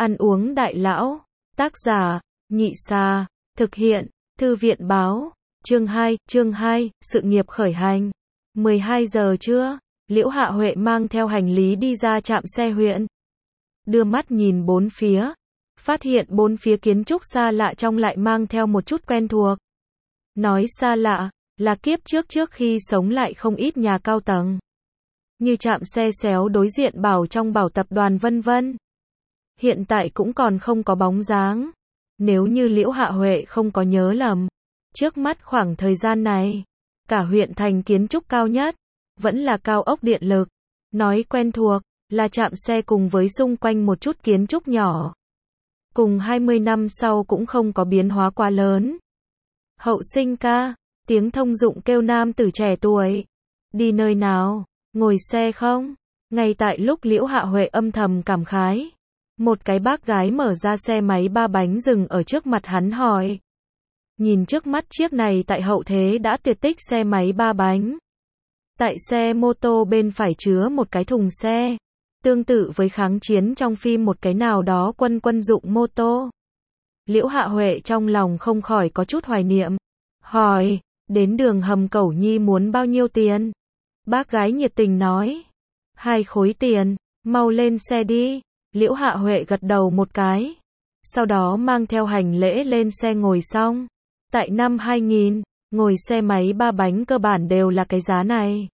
Ăn uống đại lão. Tác giả, Nhị Sa. Thực hiện, Thư viện báo. Chương 2, sự nghiệp khởi hành. 12 giờ trưa, Liễu Hạ Huệ mang theo hành lý đi ra trạm xe huyện. Đưa mắt nhìn bốn phía, phát hiện bốn phía kiến trúc xa lạ trong lại mang theo một chút quen thuộc. Nói xa lạ, là kiếp trước khi sống lại không ít nhà cao tầng. Như trạm xe xéo đối diện Bảo trong Bảo tập đoàn vân vân. Hiện tại cũng còn không có bóng dáng. Nếu như Liễu Hạ Huệ không có nhớ lầm, trước mắt khoảng thời gian này, cả huyện thành kiến trúc cao nhất, vẫn là cao ốc điện lực. Nói quen thuộc, là trạm xe cùng với xung quanh một chút kiến trúc nhỏ. Cùng 20 năm sau cũng không có biến hóa quá lớn. Hậu sinh ca, tiếng thông dụng kêu nam tử trẻ tuổi. Đi nơi nào, ngồi xe không? Ngay tại lúc Liễu Hạ Huệ âm thầm cảm khái, một cái bác gái mở ra xe máy 3 bánh dừng ở trước mặt hắn hỏi. Nhìn trước mắt chiếc này tại hậu thế đã tuyệt tích xe máy 3 bánh. Tại xe mô tô bên phải chứa một cái thùng xe, tương tự với kháng chiến trong phim một cái nào đó quân dụng mô tô. Liễu Hạ Huệ trong lòng không khỏi có chút hoài niệm. Hỏi, đến đường Hầm Cẩu Nhi muốn bao nhiêu tiền? Bác gái nhiệt tình nói, 2 khối tiền, mau lên xe đi. Liễu Hạ Huệ gật đầu một cái. Sau đó mang theo hành lễ lên xe ngồi xong. Tại năm 2000, ngồi xe máy 3 bánh cơ bản đều là cái giá này.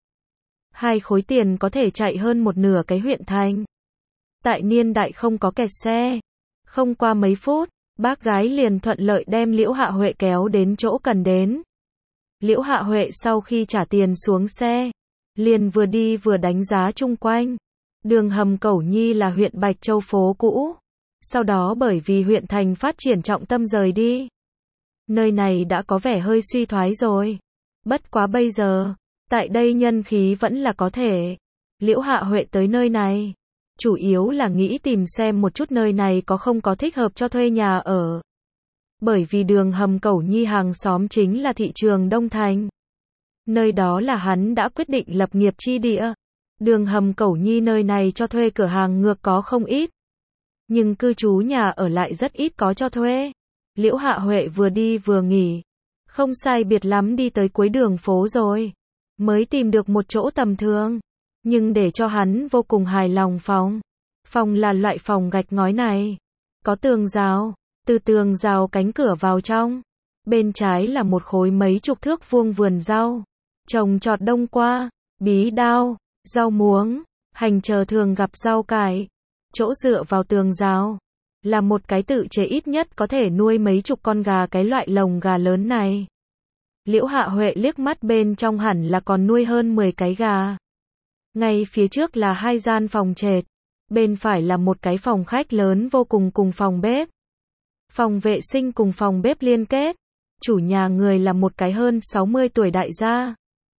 2 khối tiền có thể chạy hơn một nửa cái huyện thành. Tại niên đại không có kẹt xe. Không qua mấy phút, bác gái liền thuận lợi đem Liễu Hạ Huệ kéo đến chỗ cần đến. Liễu Hạ Huệ sau khi trả tiền xuống xe, liền vừa đi vừa đánh giá chung quanh. Đường Hầm Cẩu Nhi là huyện Bạch Châu phố cũ. Sau đó bởi vì huyện thành phát triển trọng tâm rời đi. Nơi này đã có vẻ hơi suy thoái rồi. Bất quá bây giờ, tại đây nhân khí vẫn là có thể. Liễu Hạ Huệ tới nơi này, chủ yếu là nghĩ tìm xem một chút nơi này có không có thích hợp cho thuê nhà ở. Bởi vì đường Hầm Cẩu Nhi hàng xóm chính là thị trường Đông Thành. Nơi đó là hắn đã quyết định lập nghiệp chi địa. Đường Hầm Cẩu Nhi nơi này cho thuê cửa hàng ngược có không ít. Nhưng cư trú nhà ở lại rất ít có cho thuê. Liễu Hạ Huệ vừa đi vừa nghỉ. Không sai biệt lắm đi tới cuối đường phố rồi. Mới tìm được một chỗ tầm thường. Nhưng để cho hắn vô cùng hài lòng phòng. Phòng là loại phòng gạch ngói này. Có tường rào. Từ tường rào cánh cửa vào trong. Bên trái là một khối mấy chục thước vuông vườn rau. Trồng trọt đông qua, bí đao, rau muống, hành chờ thường gặp rau cải. Chỗ dựa vào tường rào là một cái tự chế ít nhất có thể nuôi mấy chục con gà cái loại lồng gà lớn này. Liễu Hạ Huệ liếc mắt bên trong hẳn là còn nuôi hơn 10 cái gà. Ngay phía trước là 2 gian phòng trệt. Bên phải là một cái phòng khách lớn vô cùng cùng phòng bếp. Phòng vệ sinh cùng phòng bếp liên kết. Chủ nhà người là một cái hơn 60 tuổi đại gia.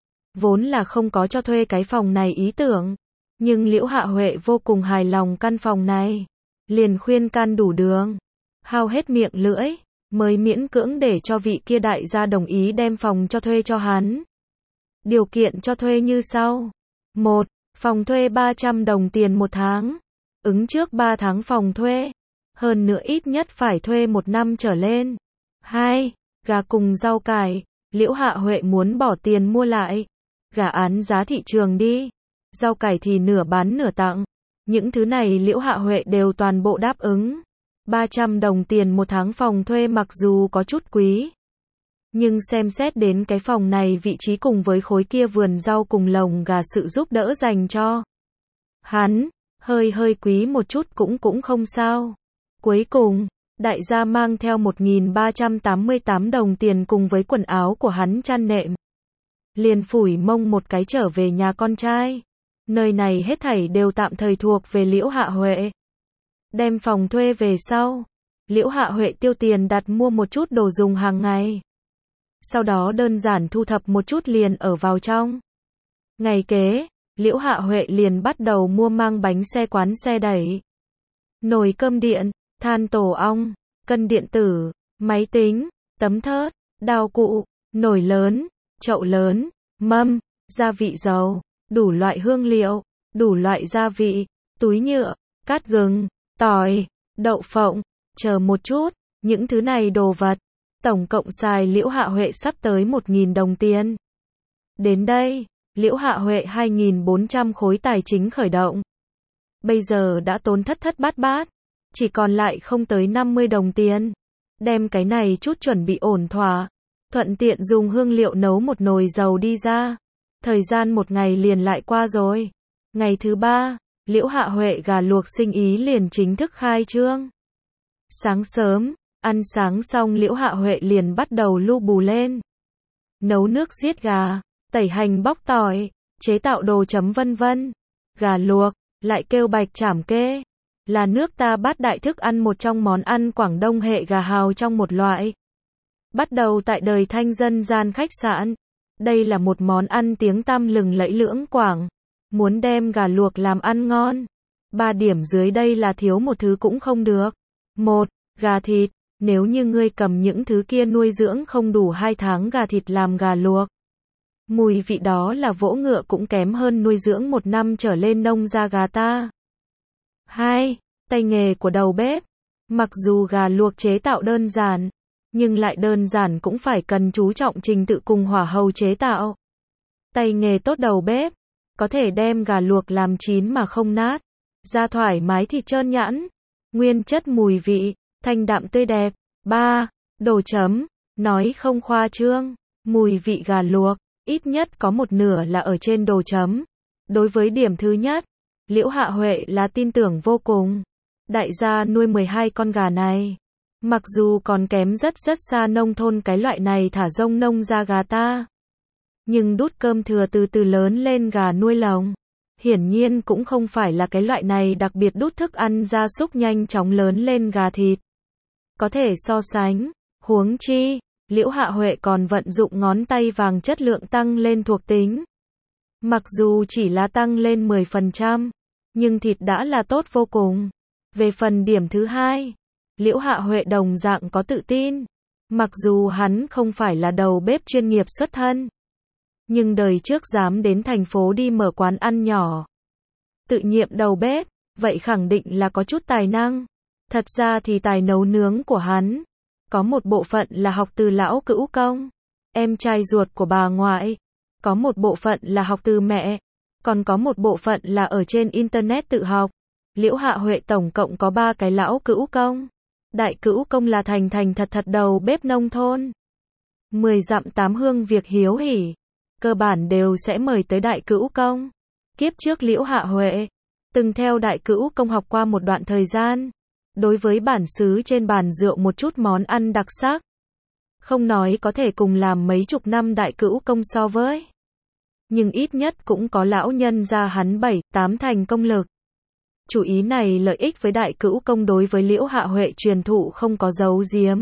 Vốn là không có cho thuê cái phòng này ý tưởng. Nhưng Liễu Hạ Huệ vô cùng hài lòng căn phòng này. Liền khuyên can đủ đường. Hao hết miệng lưỡi. Mới miễn cưỡng để cho vị kia đại gia đồng ý đem phòng cho thuê cho hắn. Điều kiện cho thuê như sau. 1. Phòng thuê 300 đồng tiền một tháng. Ứng trước 3 tháng phòng thuê. Hơn nữa ít nhất phải thuê 1 năm trở lên. 2. Gà cùng rau cải. Liễu Hạ Huệ muốn bỏ tiền mua lại. Gà án giá thị trường đi. Rau cải thì nửa bán nửa tặng. Những thứ này Liễu Hạ Huệ đều toàn bộ đáp ứng. 300 đồng tiền một tháng phòng thuê mặc dù có chút quý. Nhưng xem xét đến cái phòng này vị trí cùng với khối kia vườn rau cùng lồng gà sự giúp đỡ dành cho hắn, hơi quý một chút cũng không sao. Cuối cùng, đại gia mang theo 1.388 đồng tiền cùng với quần áo của hắn chăn nệm. Liền phủi mông một cái trở về nhà con trai. Nơi này hết thảy đều tạm thời thuộc về Liễu Hạ Huệ. Đem phòng thuê về sau, Liễu Hạ Huệ tiêu tiền đặt mua một chút đồ dùng hàng ngày. Sau đó đơn giản thu thập một chút liền ở vào trong. Ngày kế, Liễu Hạ Huệ liền bắt đầu mua mang bánh xe quán xe đẩy. Nồi cơm điện, than tổ ong, cân điện tử, máy tính, tấm thớt, đao cụ, nồi lớn, chậu lớn, mâm, gia vị dầu, đủ loại hương liệu, đủ loại gia vị, túi nhựa, cát gừng, tỏi, đậu phộng, chờ một chút, những thứ này đồ vật, tổng cộng xài Liễu Hạ Huệ sắp tới 1.000 đồng tiền. Đến đây, Liễu Hạ Huệ 2.400 khối tài chính khởi động. Bây giờ đã tốn thất thất bát bát, chỉ còn lại không tới 50 đồng tiền. Đem cái này chút chuẩn bị ổn thỏa, thuận tiện dùng hương liệu nấu một nồi dầu đi ra. Thời gian một ngày liền lại qua rồi. Ngày thứ 3, Liễu Hạ Huệ gà luộc sinh ý liền chính thức khai trương. Sáng sớm, ăn sáng xong Liễu Hạ Huệ liền bắt đầu lu bù lên. Nấu nước giết gà, tẩy hành bóc tỏi, chế tạo đồ chấm vân vân. Gà luộc, lại kêu bạch chảm kê, là nước ta bát đại thức ăn, một trong món ăn Quảng Đông hệ gà hào trong một loại. Bắt đầu tại đời Thanh dân gian khách sạn. Đây là một món ăn tiếng tăm lừng lẫy lưỡng Quảng. Muốn đem gà luộc làm ăn ngon, 3 điểm dưới đây là thiếu một thứ cũng không được. 1. Gà thịt. Nếu như ngươi cầm những thứ kia nuôi dưỡng không đủ 2 tháng gà thịt làm gà luộc, mùi vị đó là vỗ ngựa cũng kém hơn nuôi dưỡng 1 năm trở lên nông gia gà ta. 2. Tay nghề của đầu bếp. Mặc dù gà luộc chế tạo đơn giản, nhưng lại đơn giản cũng phải cần chú trọng trình tự cùng hỏa hầu chế tạo. Tay nghề tốt đầu bếp, có thể đem gà luộc làm chín mà không nát, da thoải mái thịt trơn nhẵn, nguyên chất mùi vị, thanh đạm tươi đẹp. 3. Đồ chấm. Nói không khoa trương, mùi vị gà luộc, ít nhất có một nửa là ở trên đồ chấm. Đối với điểm thứ nhất, Liễu Hạ Huệ là tin tưởng vô cùng. Đại gia nuôi 12 con gà này, mặc dù còn kém rất xa nông thôn cái loại này thả rông nông ra gà ta, nhưng đút cơm thừa từ từ lớn lên gà nuôi lồng, hiển nhiên cũng không phải là cái loại này đặc biệt đút thức ăn gia súc nhanh chóng lớn lên gà thịt. Có thể so sánh, huống chi, Liễu Hạ Huệ còn vận dụng ngón tay vàng chất lượng tăng lên thuộc tính. Mặc dù chỉ là tăng lên 10%, nhưng thịt đã là tốt vô cùng. Về phần điểm thứ hai, Liễu Hạ Huệ đồng dạng có tự tin. Mặc dù hắn không phải là đầu bếp chuyên nghiệp xuất thân, nhưng đời trước dám đến thành phố đi mở quán ăn nhỏ, tự nhiệm đầu bếp, vậy khẳng định là có chút tài năng. Thật ra thì tài nấu nướng của hắn, có một bộ phận là học từ lão cữu công, em trai ruột của bà ngoại, có một bộ phận là học từ mẹ, còn có một bộ phận là ở trên internet tự học. Liễu Hạ Huệ tổng cộng có 3 cái lão cữu công. Đại cữu công là thành thật đầu bếp nông thôn. 10 dặm 8 hương việc hiếu hỉ, cơ bản đều sẽ mời tới đại cữu công. Kiếp trước Liễu Hạ Huệ từng theo đại cữu công học qua một đoạn thời gian. Đối với bản xứ trên bàn rượu một chút món ăn đặc sắc, không nói có thể cùng làm mấy chục năm đại cữu công so với, nhưng ít nhất cũng có lão nhân gia hắn 7-8 thành công lực. Chủ ý này lợi ích với đại cữu công đối với Liễu Hạ Huệ truyền thụ không có giấu giếm.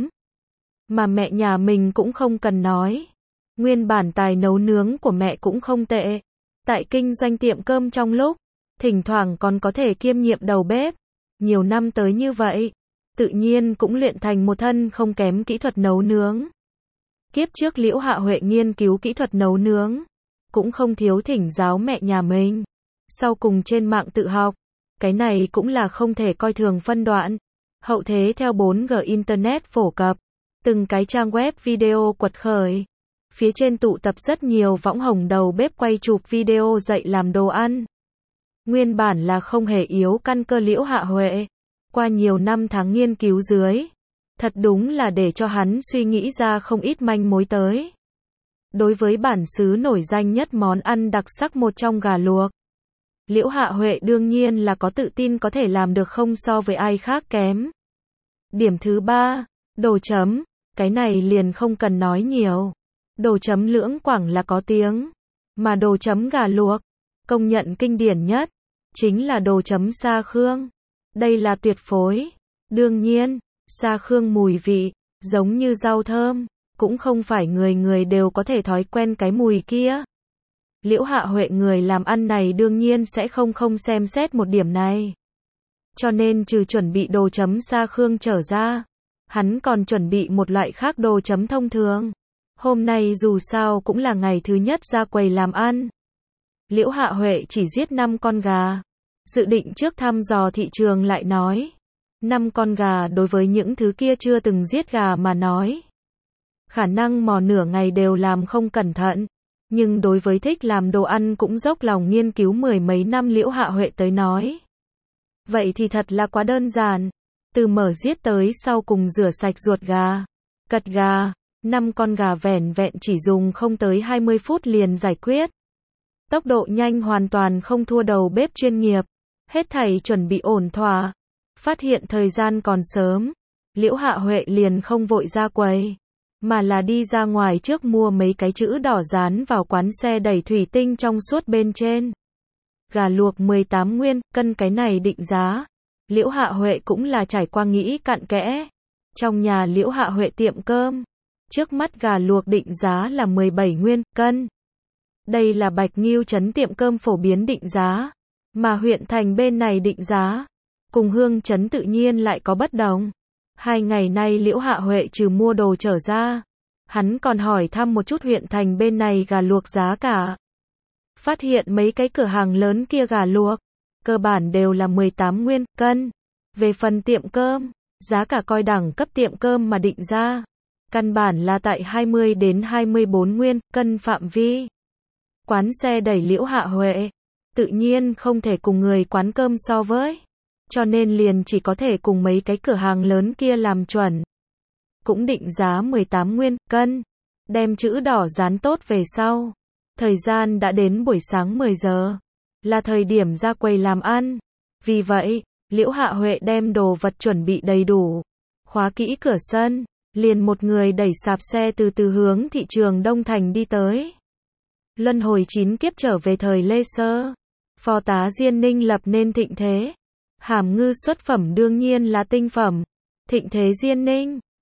Mà mẹ nhà mình cũng không cần nói. Nguyên bản tài nấu nướng của mẹ cũng không tệ. Tại kinh doanh tiệm cơm trong lúc, thỉnh thoảng còn có thể kiêm nhiệm đầu bếp. Nhiều năm tới như vậy, tự nhiên cũng luyện thành một thân không kém kỹ thuật nấu nướng. Kiếp trước Liễu Hạ Huệ nghiên cứu kỹ thuật nấu nướng, cũng không thiếu thỉnh giáo mẹ nhà mình. Sau cùng trên mạng tự học. Cái này cũng là không thể coi thường phân đoạn. Hậu thế theo 4G Internet phổ cập, từng cái trang web video quật khởi. Phía trên tụ tập rất nhiều võng hồng đầu bếp quay chụp video dạy làm đồ ăn. Nguyên bản là không hề yếu căn cơ Liễu Hạ Huệ. Qua nhiều năm tháng nghiên cứu dưới, thật đúng là để cho hắn suy nghĩ ra không ít manh mối tới. Đối với bản xứ nổi danh nhất món ăn đặc sắc một trong gà luộc, Liễu Hạ Huệ đương nhiên là có tự tin có thể làm được không so với ai khác kém. Điểm thứ 3, đồ chấm, cái này liền không cần nói nhiều. Đồ chấm lưỡng Quảng là có tiếng, mà đồ chấm gà luộc, công nhận kinh điển nhất, chính là đồ chấm Sa Khương. Đây là tuyệt phối. Đương nhiên, Sa Khương mùi vị, giống như rau thơm, cũng không phải người người đều có thể thói quen cái mùi kia. Liễu Hạ Huệ người làm ăn này đương nhiên sẽ không xem xét một điểm này. Cho nên trừ chuẩn bị đồ chấm Sa Khương trở ra, hắn còn chuẩn bị một loại khác đồ chấm thông thường. Hôm nay dù sao cũng là ngày thứ nhất ra quầy làm ăn. Liễu Hạ Huệ chỉ giết 5 con gà. Dự định trước thăm dò thị trường lại nói. 5 con gà đối với những thứ kia chưa từng giết gà mà nói. Khả năng mò nửa ngày đều làm không cẩn thận. Nhưng đối với thích làm đồ ăn cũng dốc lòng nghiên cứu mười mấy năm Liễu Hạ Huệ tới nói. Vậy thì thật là quá đơn giản. Từ mở giết tới sau cùng rửa sạch ruột gà, cật gà, 5 con gà vẻn vẹn chỉ dùng không tới 20 phút liền giải quyết. Tốc độ nhanh hoàn toàn không thua đầu bếp chuyên nghiệp. Hết thảy chuẩn bị ổn thỏa. Phát hiện thời gian còn sớm, Liễu Hạ Huệ liền không vội ra quầy, mà là đi ra ngoài trước mua mấy cái chữ đỏ dán vào quán xe đẩy thủy tinh trong suốt bên trên. Gà luộc 18 nguyên, cân cái này định giá. Liễu Hạ Huệ cũng là trải qua nghĩ cặn kẽ. Trong nhà Liễu Hạ Huệ tiệm cơm, trước mắt gà luộc định giá là 17 nguyên, cân. Đây là Bạch Nghiêu trấn tiệm cơm phổ biến định giá, mà huyện thành bên này định giá, cùng Hương trấn tự nhiên lại có bất đồng. 2 ngày nay Liễu Hạ Huệ trừ mua đồ trở ra, hắn còn hỏi thăm một chút huyện thành bên này gà luộc giá cả. Phát hiện mấy cái cửa hàng lớn kia gà luộc, cơ bản đều là 18 nguyên, cân. Về phần tiệm cơm, giá cả coi đẳng cấp tiệm cơm mà định ra. Căn bản là tại 20 đến 24 nguyên, cân phạm vi. Quán xe đẩy Liễu Hạ Huệ, tự nhiên không thể cùng người quán cơm so với. Cho nên liền chỉ có thể cùng mấy cái cửa hàng lớn kia làm chuẩn. Cũng định giá 18 nguyên, cân. Đem chữ đỏ dán tốt về sau. Thời gian đã đến buổi sáng 10 giờ. Là thời điểm ra quầy làm ăn. Vì vậy, Liễu Hạ Huệ đem đồ vật chuẩn bị đầy đủ. Khóa kỹ cửa sân. Liền một người đẩy sạp xe từ từ hướng thị trường Đông Thành đi tới. Luân hồi 9 kiếp trở về thời Lê Sơ. Phó tá Diên Ninh lập nên thịnh thế. Hàm ngư xuất phẩm đương nhiên là tinh phẩm. Thịnh thế Diên Ninh.